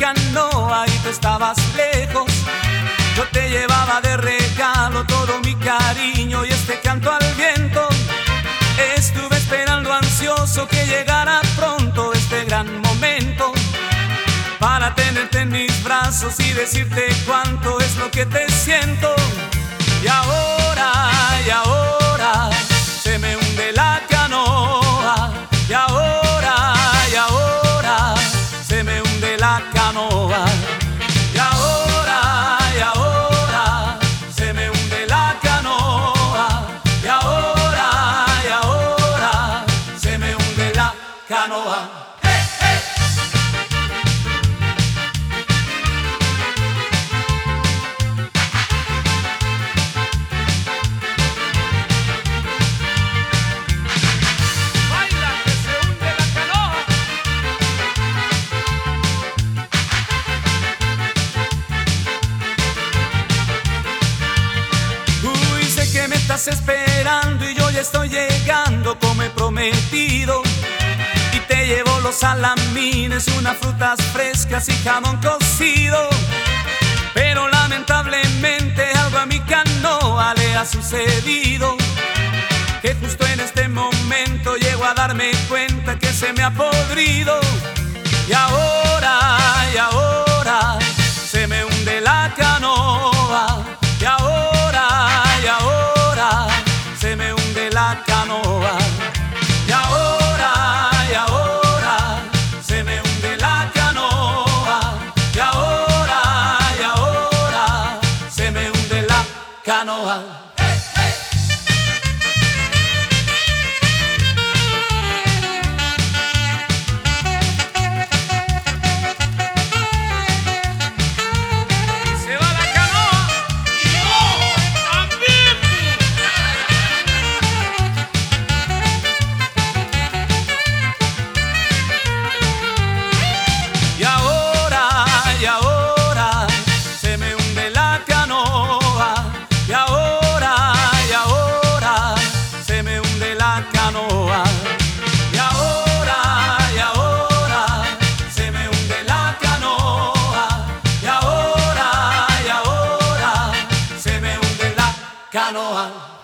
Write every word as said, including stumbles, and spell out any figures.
canoa y tú estabas lejos. Yo te llevaba de regalo todo mi cariño y este canto al viento. Estuve esperando ansioso que llegara pronto este gran momento, para tenerte en mis brazos y decirte cuánto es lo que te siento. Y ahora, y ahora, se me hunde la canoa. Y ahora, y ahora, se me hunde la canoa. Y ahora, y ahora, se me hunde la canoa. Y ahora, y ahora, se me hunde la canoa. Que me estás esperando y yo ya estoy llegando como he prometido, y te llevo los salamines, unas frutas frescas y jamón cocido. Pero lamentablemente algo a mi canoa le ha sucedido, que justo en este momento llego a darme cuenta que se me ha podrido. Y ahora, y ahora, se me hunde la canoa. Y ahora, y ahora, se me hunde la canoa. Y ahora, y ahora, se me hunde la canoa. Y ahora, y ahora, se me hunde la canoa. Canoa.